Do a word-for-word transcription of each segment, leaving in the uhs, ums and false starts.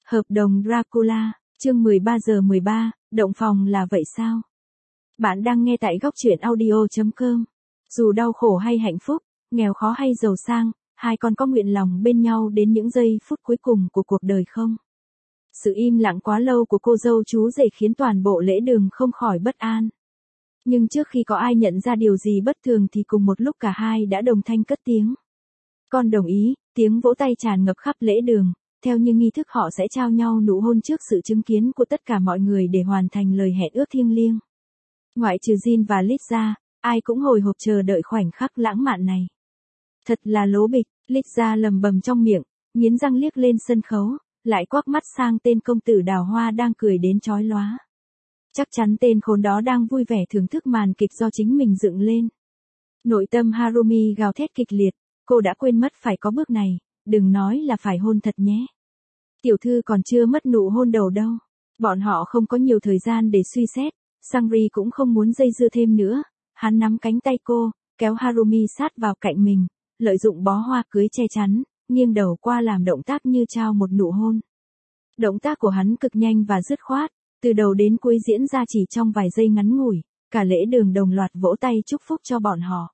Hợp đồng Dracula, chương mười ba giờ mười ba, động phòng là vậy sao? Bạn đang nghe tại góc truyện audio chấm com. Dù đau khổ hay hạnh phúc, nghèo khó hay giàu sang, hai con có nguyện lòng bên nhau đến những giây phút cuối cùng của cuộc đời không? Sự im lặng quá lâu của cô dâu chú rể khiến toàn bộ lễ đường không khỏi bất an. Nhưng trước khi có ai nhận ra điều gì bất thường thì cùng một lúc cả hai đã đồng thanh cất tiếng. Con đồng ý, tiếng vỗ tay tràn ngập khắp lễ đường. Theo như nghi thức họ sẽ trao nhau nụ hôn trước sự chứng kiến của tất cả mọi người để hoàn thành lời hẹn ước thiêng liêng. Ngoại trừ Jin và Liz ra, ai cũng hồi hộp chờ đợi khoảnh khắc lãng mạn này. Thật là lố bịch, Liz lầm bầm trong miệng, nghiến răng liếc lên sân khấu, lại quắc mắt sang tên công tử đào hoa đang cười đến chói lóa. Chắc chắn tên khốn đó đang vui vẻ thưởng thức màn kịch do chính mình dựng lên. Nội tâm Harumi gào thét kịch liệt, cô đã quên mất phải có bước này. Đừng nói là phải hôn thật nhé. Tiểu thư còn chưa mất nụ hôn đầu đâu. Bọn họ không có nhiều thời gian để suy xét. Sangri cũng không muốn dây dưa thêm nữa. Hắn nắm cánh tay cô, kéo Harumi sát vào cạnh mình, lợi dụng bó hoa cưới che chắn, nghiêng đầu qua làm động tác như trao một nụ hôn. Động tác của hắn cực nhanh và dứt khoát, từ đầu đến cuối diễn ra chỉ trong vài giây ngắn ngủi. Cả lễ đường đồng loạt vỗ tay chúc phúc cho bọn họ.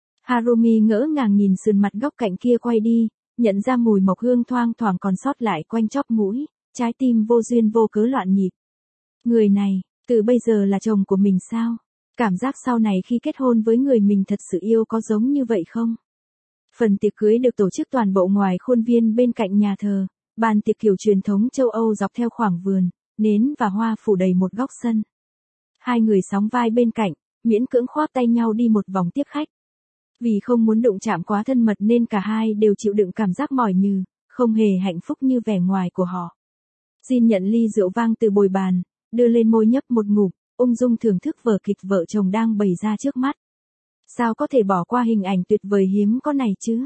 Harumi ngỡ ngàng nhìn sườn mặt góc cạnh kia quay đi. Nhận ra mùi mộc hương thoang thoảng còn sót lại quanh chóp mũi, trái tim vô duyên vô cớ loạn nhịp. Người này, từ bây giờ là chồng của mình sao? Cảm giác sau này khi kết hôn với người mình thật sự yêu có giống như vậy không? Phần tiệc cưới được tổ chức toàn bộ ngoài khuôn viên bên cạnh nhà thờ, bàn tiệc kiểu truyền thống châu Âu dọc theo khoảng vườn, nến và hoa phủ đầy một góc sân. Hai người sóng vai bên cạnh, miễn cưỡng khoác tay nhau đi một vòng tiếp khách. Vì không muốn đụng chạm quá thân mật nên cả hai đều chịu đựng cảm giác mỏi nhừ, không hề hạnh phúc như vẻ ngoài của họ. Jin nhận ly rượu vang từ bồi bàn, đưa lên môi nhấp một ngụm, ung dung thưởng thức vở kịch vợ chồng đang bày ra trước mắt. Sao có thể bỏ qua hình ảnh tuyệt vời hiếm có này chứ?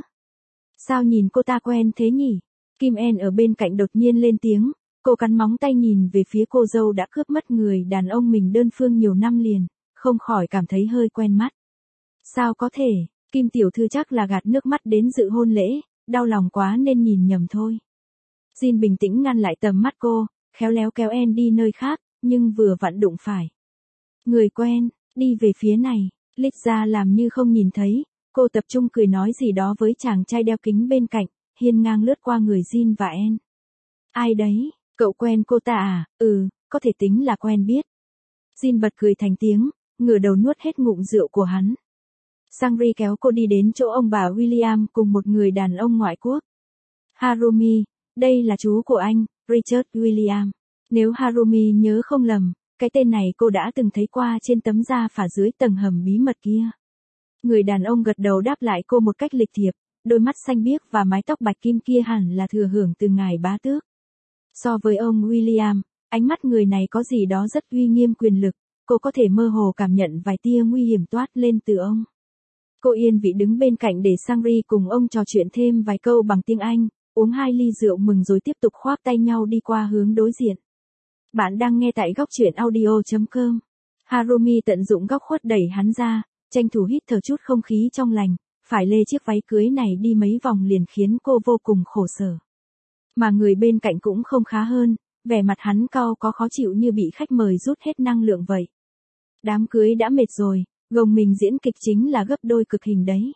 Sao nhìn cô ta quen thế nhỉ? Kim En ở bên cạnh đột nhiên lên tiếng, cô cắn móng tay nhìn về phía cô dâu đã cướp mất người đàn ông mình đơn phương nhiều năm liền, không khỏi cảm thấy hơi quen mắt. Sao có thể? Kim tiểu thư chắc là gạt nước mắt đến dự hôn lễ, đau lòng quá nên nhìn nhầm thôi. Jin bình tĩnh ngăn lại tầm mắt cô, khéo léo kéo En đi nơi khác, nhưng vừa vặn đụng phải. Người quen, đi về phía này, Liz làm như không nhìn thấy, cô tập trung cười nói gì đó với chàng trai đeo kính bên cạnh, hiên ngang lướt qua người Jin và En. Ai đấy, cậu quen cô ta à? Ừ, có thể tính là quen biết. Jin bật cười thành tiếng, ngửa đầu nuốt hết ngụm rượu của hắn. Sangri kéo cô đi đến chỗ ông bà William cùng một người đàn ông ngoại quốc. Harumi, đây là chú của anh, Richard William. Nếu Harumi nhớ không lầm, cái tên này cô đã từng thấy qua trên tấm da phả dưới tầng hầm bí mật kia. Người đàn ông gật đầu đáp lại cô một cách lịch thiệp, đôi mắt xanh biếc và mái tóc bạch kim kia hẳn là thừa hưởng từ ngài bá tước. So với ông William, ánh mắt người này có gì đó rất uy nghiêm quyền lực, cô có thể mơ hồ cảm nhận vài tia nguy hiểm toát lên từ ông. Cô yên vị đứng bên cạnh để Sangri cùng ông trò chuyện thêm vài câu bằng tiếng Anh, uống hai ly rượu mừng rồi tiếp tục khoác tay nhau đi qua hướng đối diện. Bạn đang nghe tại góc truyện audio chấm com. Harumi tận dụng góc khuất đẩy hắn ra, tranh thủ hít thở chút không khí trong lành, phải lê chiếc váy cưới này đi mấy vòng liền khiến cô vô cùng khổ sở. Mà người bên cạnh cũng không khá hơn, vẻ mặt hắn cau có khó chịu như bị khách mời rút hết năng lượng vậy. Đám cưới đã mệt rồi. Gồng mình diễn kịch chính là gấp đôi cực hình đấy.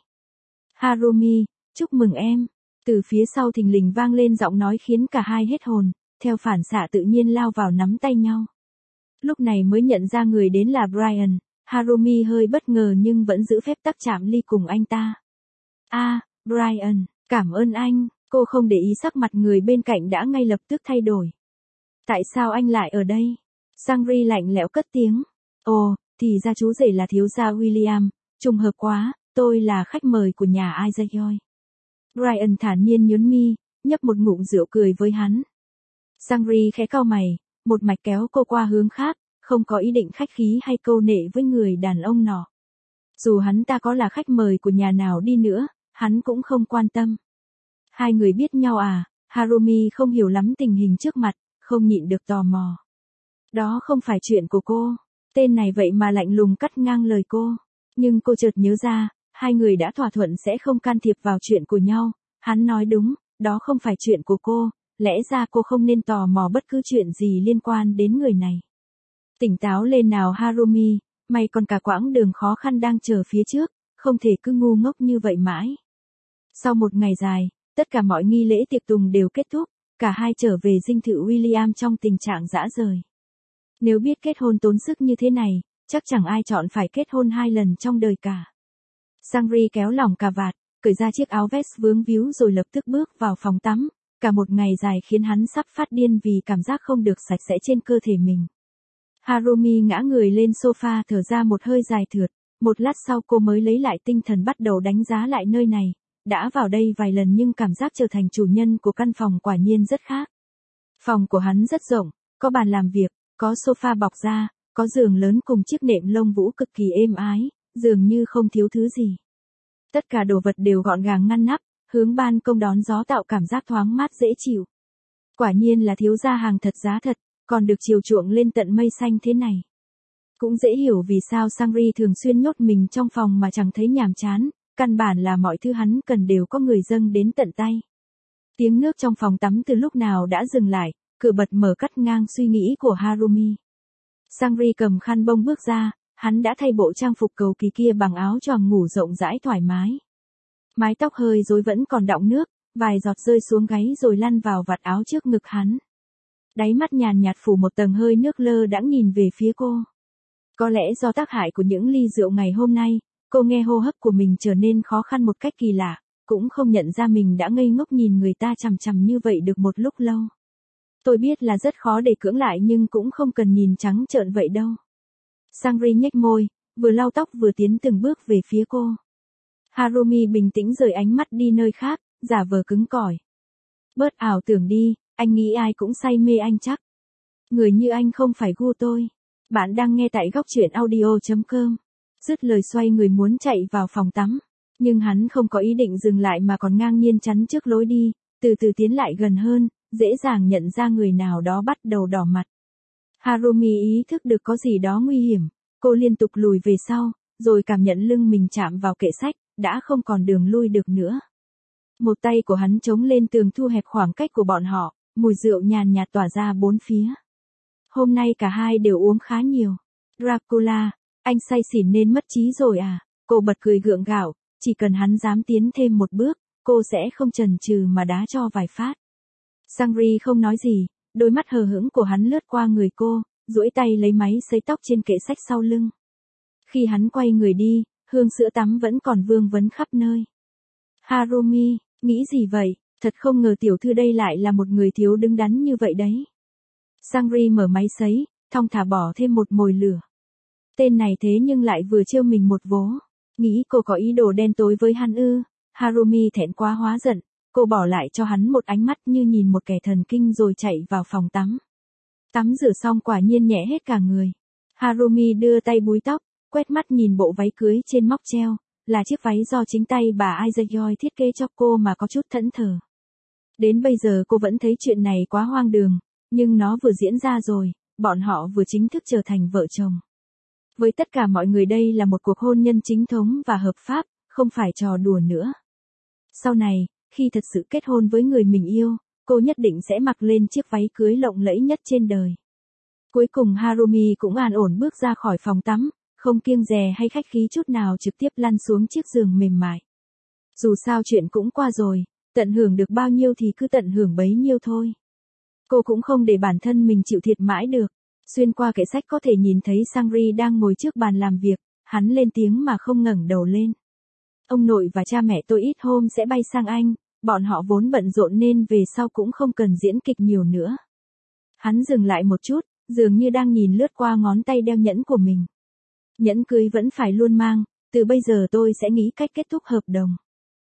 Harumi, chúc mừng em. Từ phía sau thình lình vang lên giọng nói khiến cả hai hết hồn, theo phản xạ tự nhiên lao vào nắm tay nhau. Lúc này mới nhận ra người đến là Brian, Harumi hơi bất ngờ nhưng vẫn giữ phép tắc chạm ly cùng anh ta. A, à, Brian, cảm ơn anh, cô không để ý sắc mặt người bên cạnh đã ngay lập tức thay đổi. Tại sao anh lại ở đây? Sangri lạnh lẽo cất tiếng. Ồ, thì ra chú rể là thiếu gia William, trùng hợp quá, tôi là khách mời của nhà Isaac Joy. Brian thản nhiên nhún mi, nhấp một ngụm rượu cười với hắn. Sangri khẽ cau mày, một mạch kéo cô qua hướng khác, không có ý định khách khí hay câu nệ với người đàn ông nọ. Dù hắn ta có là khách mời của nhà nào đi nữa, hắn cũng không quan tâm. Hai người biết nhau à? Harumi không hiểu lắm tình hình trước mặt, không nhịn được tò mò. Đó không phải chuyện của cô. Tên này vậy mà lạnh lùng cắt ngang lời cô. Nhưng cô chợt nhớ ra, hai người đã thỏa thuận sẽ không can thiệp vào chuyện của nhau. Hắn nói đúng, đó không phải chuyện của cô, lẽ ra cô không nên tò mò bất cứ chuyện gì liên quan đến người này. Tỉnh táo lên nào Harumi, mày còn cả quãng đường khó khăn đang chờ phía trước, không thể cứ ngu ngốc như vậy mãi. Sau một ngày dài, tất cả mọi nghi lễ tiệc tùng đều kết thúc, cả hai trở về dinh thự William trong tình trạng dã rời. Nếu biết kết hôn tốn sức như thế này, chắc chẳng ai chọn phải kết hôn hai lần trong đời cả. Sangri kéo lỏng cà vạt, cởi ra chiếc áo vest vướng víu rồi lập tức bước vào phòng tắm, cả một ngày dài khiến hắn sắp phát điên vì cảm giác không được sạch sẽ trên cơ thể mình. Harumi ngã người lên sofa thở ra một hơi dài thượt, một lát sau cô mới lấy lại tinh thần bắt đầu đánh giá lại nơi này, đã vào đây vài lần nhưng cảm giác trở thành chủ nhân của căn phòng quả nhiên rất khác. Phòng của hắn rất rộng, có bàn làm việc, có sofa bọc da, có giường lớn cùng chiếc nệm lông vũ cực kỳ êm ái, dường như không thiếu thứ gì. Tất cả đồ vật đều gọn gàng ngăn nắp, hướng ban công đón gió tạo cảm giác thoáng mát dễ chịu. Quả nhiên là thiếu gia hàng thật giá thật, còn được chiều chuộng lên tận mây xanh thế này. Cũng dễ hiểu vì sao Sangri thường xuyên nhốt mình trong phòng mà chẳng thấy nhàm chán, căn bản là mọi thứ hắn cần đều có người dâng đến tận tay. Tiếng nước trong phòng tắm từ lúc nào đã dừng lại, cửa bật mở cắt ngang suy nghĩ của Harumi. Sangri cầm khăn bông bước ra, hắn đã thay bộ trang phục cầu kỳ kia bằng áo choàng ngủ rộng rãi thoải mái. Mái tóc hơi rối vẫn còn đọng nước, vài giọt rơi xuống gáy rồi lăn vào vạt áo trước ngực hắn. Đáy mắt nhàn nhạt phủ một tầng hơi nước lơ đãng nhìn về phía cô. Có lẽ do tác hại của những ly rượu ngày hôm nay, cô nghe hô hấp của mình trở nên khó khăn một cách kỳ lạ, cũng không nhận ra mình đã ngây ngốc nhìn người ta chằm chằm như vậy được một lúc lâu. Tôi biết là rất khó để cưỡng lại nhưng cũng không cần nhìn trắng trợn vậy đâu. Sangri nhếch môi, vừa lau tóc vừa tiến từng bước về phía cô. Harumi bình tĩnh rời ánh mắt đi nơi khác, giả vờ cứng cỏi. Bớt ảo tưởng đi, anh nghĩ ai cũng say mê anh chắc. Người như anh không phải gu tôi. Bạn đang nghe tại góc truyện audio chấm com. Dứt lời xoay người muốn chạy vào phòng tắm. Nhưng hắn không có ý định dừng lại mà còn ngang nhiên chắn trước lối đi, từ từ tiến lại gần hơn, dễ dàng nhận ra người nào đó bắt đầu đỏ mặt. Harumi ý thức được có gì đó nguy hiểm, cô liên tục lùi về sau, rồi cảm nhận lưng mình chạm vào kệ sách, đã không còn đường lui được nữa. Một tay của hắn chống lên tường thu hẹp khoảng cách của bọn họ, mùi rượu nhàn nhạt tỏa ra bốn phía. Hôm nay cả hai đều uống khá nhiều. Dracula, anh say xỉn nên mất trí rồi à? Cô bật cười gượng gạo, chỉ cần hắn dám tiến thêm một bước, cô sẽ không chần chừ mà đá cho vài phát. Sangri không nói gì, đôi mắt hờ hững của hắn lướt qua người cô, duỗi tay lấy máy sấy tóc trên kệ sách sau lưng. Khi hắn quay người đi, hương sữa tắm vẫn còn vương vấn khắp nơi. Harumi, nghĩ gì vậy? Thật không ngờ tiểu thư đây lại là một người thiếu đứng đắn như vậy đấy. Sangri mở máy sấy, thong thả bỏ thêm một mồi lửa. Tên này thế nhưng lại vừa trêu mình một vố. Nghĩ cô có ý đồ đen tối với hắn ư? Harumi thẹn quá hóa giận, cô bỏ lại cho hắn một ánh mắt như nhìn một kẻ thần kinh rồi chạy vào phòng tắm. Tắm rửa xong quả nhiên nhẹ hết cả người. Harumi đưa tay búi tóc, quét mắt nhìn bộ váy cưới trên móc treo, là chiếc váy do chính tay bà Aizayoi thiết kế cho cô mà có chút thẫn thờ. Đến bây giờ cô vẫn thấy chuyện này quá hoang đường, nhưng nó vừa diễn ra rồi, bọn họ vừa chính thức trở thành vợ chồng. Với tất cả mọi người đây là một cuộc hôn nhân chính thống và hợp pháp, không phải trò đùa nữa. Sau này, khi thật sự kết hôn với người mình yêu, cô nhất định sẽ mặc lên chiếc váy cưới lộng lẫy nhất trên đời. Cuối cùng Harumi cũng an ổn bước ra khỏi phòng tắm, không kiêng dè hay khách khí chút nào trực tiếp lăn xuống chiếc giường mềm mại. Dù sao chuyện cũng qua rồi, tận hưởng được bao nhiêu thì cứ tận hưởng bấy nhiêu thôi. Cô cũng không để bản thân mình chịu thiệt mãi được. Xuyên qua kệ sách có thể nhìn thấy Sangri đang ngồi trước bàn làm việc, hắn lên tiếng mà không ngẩng đầu lên. Ông nội và cha mẹ tôi ít hôm sẽ bay sang Anh, bọn họ vốn bận rộn nên về sau cũng không cần diễn kịch nhiều nữa. Hắn dừng lại một chút, dường như đang nhìn lướt qua ngón tay đeo nhẫn của mình. Nhẫn cưới vẫn phải luôn mang, từ bây giờ tôi sẽ nghĩ cách kết thúc hợp đồng.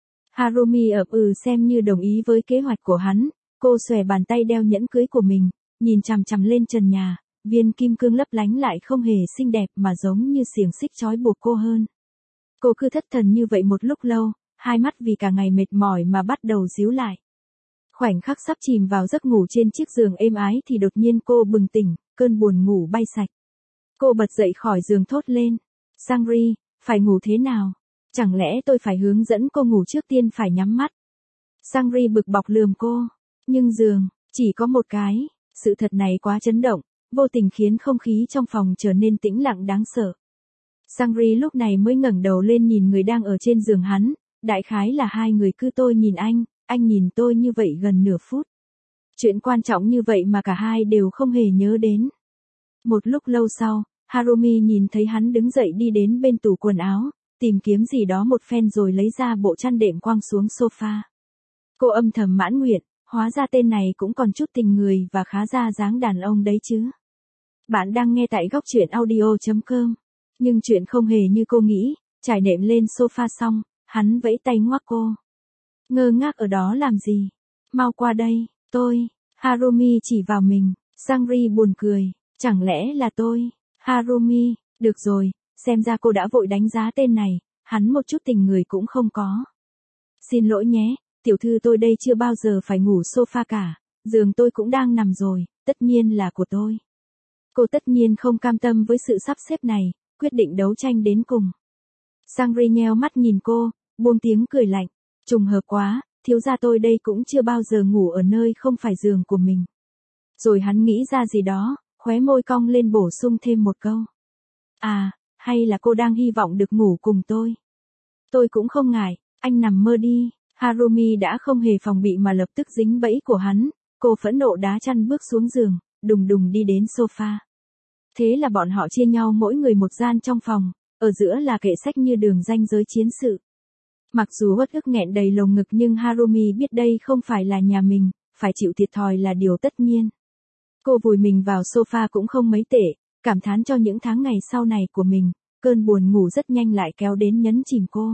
Harumi ậm ừ xem như đồng ý với kế hoạch của hắn, cô xòe bàn tay đeo nhẫn cưới của mình, nhìn chằm chằm lên trần nhà, viên kim cương lấp lánh lại không hề xinh đẹp mà giống như xiềng xích trói buộc cô hơn. Cô cứ thất thần như vậy một lúc lâu, hai mắt vì cả ngày mệt mỏi mà bắt đầu díu lại. Khoảnh khắc sắp chìm vào giấc ngủ trên chiếc giường êm ái thì đột nhiên cô bừng tỉnh, cơn buồn ngủ bay sạch. Cô bật dậy khỏi giường thốt lên. Sangri, phải ngủ thế nào? Chẳng lẽ tôi phải hướng dẫn cô ngủ trước tiên phải nhắm mắt? Sangri bực bọc lườm cô. Nhưng giường, Chỉ có một cái, sự thật này quá chấn động, vô tình khiến không khí trong phòng trở nên tĩnh lặng đáng sợ. Sangri lúc này mới ngẩng đầu lên nhìn người đang ở trên giường hắn, đại khái là hai người cứ tôi nhìn anh, anh nhìn tôi như vậy gần nửa phút. Chuyện quan trọng như vậy mà cả hai đều không hề nhớ đến. Một lúc lâu sau, Harumi nhìn thấy hắn đứng dậy đi đến bên tủ quần áo, tìm kiếm gì đó một phen rồi lấy ra bộ chăn đệm quăng xuống sofa. Cô âm thầm mãn nguyện, hóa ra tên này cũng còn chút tình người và khá ra dáng đàn ông đấy chứ. Bạn đang nghe tại góc truyện audio chấm com. Nhưng chuyện không hề như cô nghĩ, trải nệm lên sofa xong, hắn vẫy tay ngoắc cô. Ngơ ngác ở đó làm gì? Mau qua đây, tôi. Harumi chỉ vào mình, Sangri buồn cười, chẳng lẽ là tôi? Harumi, được rồi, xem ra cô đã vội đánh giá tên này, hắn một chút tình người cũng không có. Xin lỗi nhé, tiểu thư tôi đây chưa bao giờ phải ngủ sofa cả, giường tôi cũng đang nằm rồi, tất nhiên là của tôi. Cô tất nhiên không cam tâm với sự sắp xếp này, quyết định đấu tranh đến cùng. Sangri nheo mắt nhìn cô, buông tiếng cười lạnh, trùng hợp quá, thiếu gia tôi đây cũng chưa bao giờ ngủ ở nơi không phải giường của mình. Rồi hắn nghĩ ra gì đó, khóe môi cong lên bổ sung thêm một câu. À, hay là cô đang hy vọng được ngủ cùng tôi? Tôi cũng không ngại, anh nằm mơ đi. Harumi đã không hề phòng bị mà lập tức dính bẫy của hắn, cô phẫn nộ đá chăn bước xuống giường, đùng đùng đi đến sofa. Thế là bọn họ chia nhau mỗi người một gian trong phòng, ở giữa là kệ sách như đường ranh giới chiến sự. Mặc dù uất ức nghẹn đầy lồng ngực nhưng Harumi biết đây không phải là nhà mình, phải chịu thiệt thòi là điều tất nhiên. Cô vùi mình vào sofa cũng không mấy tệ, cảm thán cho những tháng ngày sau này của mình, cơn buồn ngủ rất nhanh lại kéo đến nhấn chìm cô.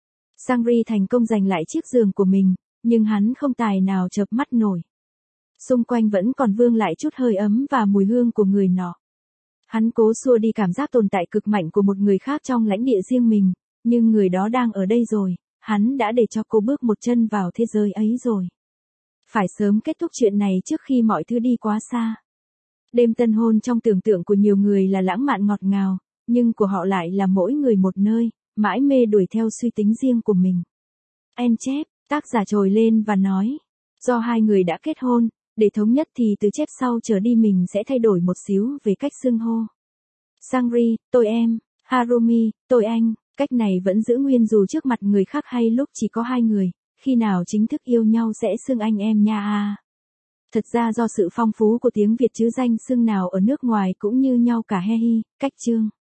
Sangri thành công giành lại chiếc giường của mình, nhưng hắn không tài nào chợp mắt nổi. Xung quanh vẫn còn vương lại chút hơi ấm và mùi hương của người nọ. Hắn cố xua đi cảm giác tồn tại cực mạnh của một người khác trong lãnh địa riêng mình, nhưng người đó đang ở đây rồi, hắn đã để cho cô bước một chân vào thế giới ấy rồi. Phải sớm kết thúc chuyện này trước khi mọi thứ đi quá xa. Đêm tân hôn trong tưởng tượng của nhiều người là lãng mạn ngọt ngào, nhưng của họ lại là mỗi người một nơi, mãi mê đuổi theo suy tính riêng của mình. En chép, tác giả trồi lên và nói, do hai người đã kết hôn, để thống nhất thì từ chép sau trở đi mình sẽ thay đổi một xíu về cách xưng hô. Sangri, tôi em, Harumi, tôi anh, cách này vẫn giữ nguyên dù trước mặt người khác hay lúc chỉ có hai người, khi nào chính thức yêu nhau sẽ xưng anh em nha à. Thật ra do sự phong phú của tiếng Việt chứ danh xưng nào ở nước ngoài cũng như nhau cả he hi, cách chương.